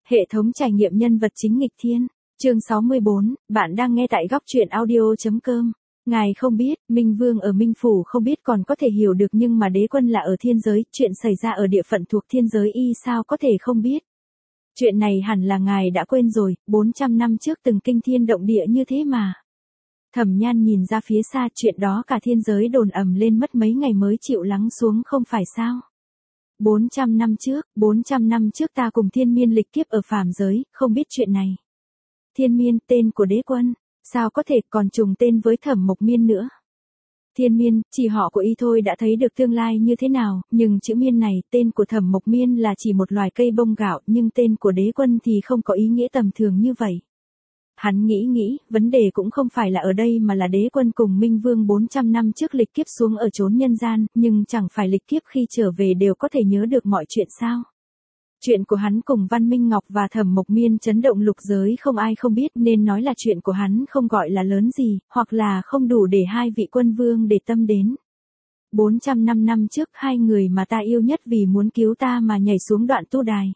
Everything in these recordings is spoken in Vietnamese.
Hệ thống trải nghiệm nhân vật chính nghịch thiên. Chương 64, bạn đang nghe tại góc truyện audio.com. Ngài không biết, Minh Vương ở Minh Phủ không biết còn có thể hiểu được, nhưng mà đế quân là ở thiên giới, chuyện xảy ra ở địa phận thuộc thiên giới y sao có thể không biết. Chuyện này hẳn là ngài đã quên rồi, 400 năm trước từng kinh thiên động địa như thế mà. Thẩm Nhan nhìn ra phía xa, chuyện đó cả thiên giới đồn ầm lên mất mấy ngày mới chịu lắng xuống không phải sao. 400 năm trước ta cùng Thiên Miên lịch kiếp ở phàm giới, không biết chuyện này. Thiên Miên, tên của đế quân, sao có thể còn trùng tên với Thẩm Mộc Miên nữa. Thiên Miên, chỉ họ của y thôi đã thấy được tương lai như thế nào, nhưng chữ Miên này, tên của Thẩm Mộc Miên là chỉ một loài cây bông gạo, nhưng tên của đế quân thì không có ý nghĩa tầm thường như vậy. Hắn nghĩ, vấn đề cũng không phải là ở đây mà là đế quân cùng Minh Vương 400 năm trước lịch kiếp xuống ở chốn nhân gian, nhưng chẳng phải lịch kiếp khi trở về đều có thể nhớ được mọi chuyện sao. Chuyện của hắn cùng Văn Minh Ngọc và Thẩm Mộc Miên chấn động lục giới không ai không biết, nên nói là chuyện của hắn không gọi là lớn gì, hoặc là không đủ để hai vị quân vương để tâm đến. 400 năm trước hai người mà ta yêu nhất vì muốn cứu ta mà nhảy xuống đoạn tu đài.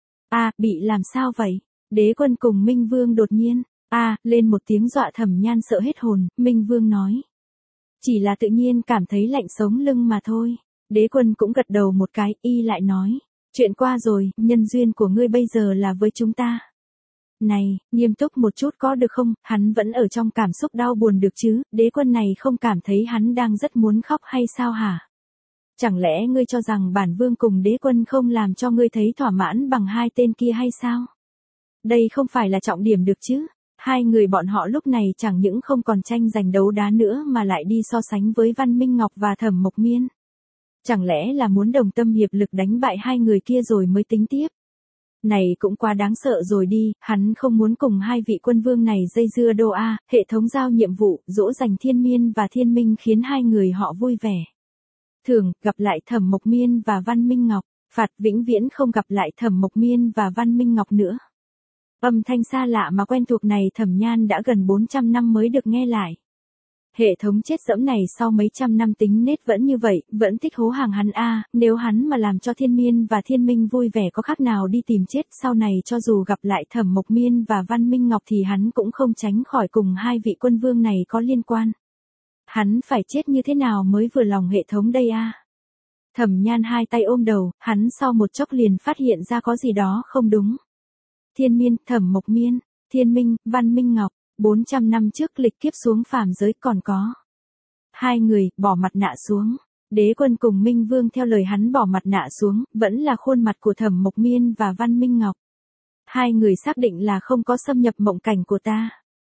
Bị làm sao vậy? Đế quân cùng Minh Vương đột nhiên, lên một tiếng dọa Thẩm Nhan sợ hết hồn. Minh Vương nói. Chỉ là tự nhiên cảm thấy lạnh sống lưng mà thôi. Đế quân cũng gật đầu một cái, y lại nói. Chuyện qua rồi, nhân duyên của ngươi bây giờ là với chúng ta. Này, nghiêm túc một chút có được không, hắn vẫn ở trong cảm xúc đau buồn được chứ, đế quân này không cảm thấy hắn đang rất muốn khóc hay sao hả? Chẳng lẽ ngươi cho rằng bản vương cùng đế quân không làm cho ngươi thấy thỏa mãn bằng hai tên kia hay sao? Đây không phải là trọng điểm được chứ. Hai người bọn họ lúc này chẳng những không còn tranh giành đấu đá nữa mà lại đi so sánh với Văn Minh Ngọc và Thẩm Mộc Miên. Chẳng lẽ là muốn đồng tâm hiệp lực đánh bại hai người kia rồi mới tính tiếp? Này cũng quá đáng sợ rồi đi, hắn không muốn cùng hai vị quân vương này dây dưa đâu hệ thống giao nhiệm vụ, dỗ dành Thiên Miên và Thiên Minh khiến hai người họ vui vẻ. Thường, gặp lại Thẩm Mộc Miên và Văn Minh Ngọc, phạt vĩnh viễn không gặp lại Thẩm Mộc Miên và Văn Minh Ngọc nữa. Âm thanh xa lạ mà quen thuộc này Thẩm Nhan đã gần 400 năm mới được nghe lại. Hệ thống chết dẫm này sau mấy trăm năm tính nết vẫn như vậy, vẫn thích hố hàng hắn nếu hắn mà làm cho Thiên Miên và Thiên Minh vui vẻ có khác nào đi tìm chết, sau này cho dù gặp lại Thẩm Mộc Miên và Văn Minh Ngọc thì hắn cũng không tránh khỏi cùng hai vị quân vương này có liên quan. Hắn phải chết như thế nào mới vừa lòng hệ thống đây Thẩm Nhan hai tay ôm đầu, hắn sau một chốc liền phát hiện ra có gì đó không đúng. Thiên Miên, Thẩm Mộc Miên, Thiên Minh, Văn Minh Ngọc, 400 năm trước lịch kiếp xuống phàm giới còn có. Hai người, bỏ mặt nạ xuống. Đế quân cùng Minh Vương theo lời hắn bỏ mặt nạ xuống, vẫn là khuôn mặt của Thẩm Mộc Miên và Văn Minh Ngọc. Hai người xác định là không có xâm nhập mộng cảnh của ta.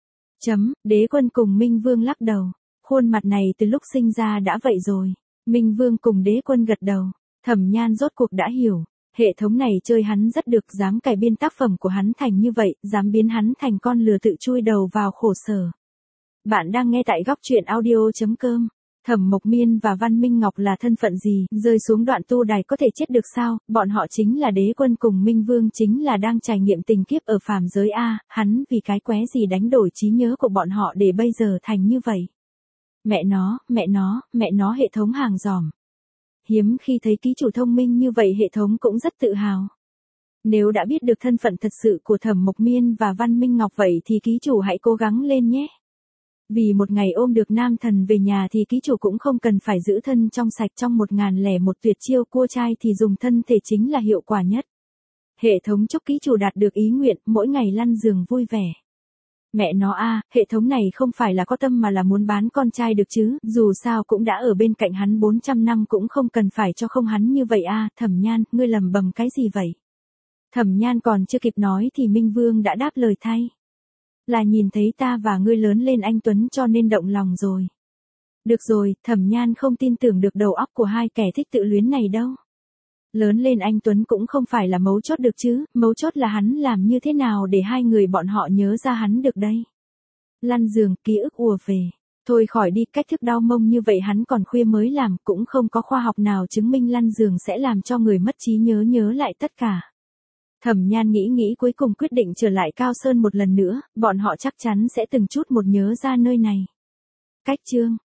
Đế quân cùng Minh Vương lắc đầu. Khuôn mặt này từ lúc sinh ra đã vậy rồi. Minh Vương cùng đế quân gật đầu. Thẩm Nhan rốt cuộc đã hiểu. Hệ thống này chơi hắn rất được, dám cải biên tác phẩm của hắn thành như vậy, dám biến hắn thành con lừa tự chui đầu vào khổ sở. Bạn đang nghe tại góc truyện audio.com. Thẩm Mộc Miên và Văn Minh Ngọc là thân phận gì, rơi xuống đoạn tu đài có thể chết được sao, bọn họ chính là đế quân cùng Minh Vương chính là đang trải nghiệm tình kiếp ở phàm giới hắn vì cái qué gì đánh đổi trí nhớ của bọn họ để bây giờ thành như vậy. Mẹ nó hệ thống hàng giòm. Hiếm khi thấy ký chủ thông minh như vậy, hệ thống cũng rất tự hào. Nếu đã biết được thân phận thật sự của Thẩm Mộc Miên và Văn Minh Ngọc vậy thì ký chủ hãy cố gắng lên nhé. Vì một ngày ôm được nam thần về nhà thì ký chủ cũng không cần phải giữ thân trong sạch, trong 1001 tuyệt chiêu cua trai thì dùng thân thể chính là hiệu quả nhất. Hệ thống chúc ký chủ đạt được ý nguyện, mỗi ngày lăn giường vui vẻ. Mẹ nó hệ thống này không phải là có tâm mà là muốn bán con trai được chứ, dù sao cũng đã ở bên cạnh hắn 400 năm cũng không cần phải cho không hắn như vậy Thẩm Nhan, ngươi lầm bầm cái gì vậy? Thẩm Nhan còn chưa kịp nói thì Minh Vương đã đáp lời thay. Là nhìn thấy ta và ngươi lớn lên anh Tuấn cho nên động lòng rồi. Được rồi, Thẩm Nhan không tin tưởng được đầu óc của hai kẻ thích tự luyến này đâu. Lớn lên anh Tuấn cũng không phải là mấu chốt được chứ, mấu chốt là hắn làm như thế nào để hai người bọn họ nhớ ra hắn được đây. Lăn giường, ký ức ùa về. Thôi khỏi đi, cách thức đau mông như vậy hắn còn khuya mới làm, cũng không có khoa học nào chứng minh lăn giường sẽ làm cho người mất trí nhớ lại tất cả. Thẩm Nhan nghĩ cuối cùng quyết định trở lại Cao Sơn một lần nữa, bọn họ chắc chắn sẽ từng chút một nhớ ra nơi này. Cách chương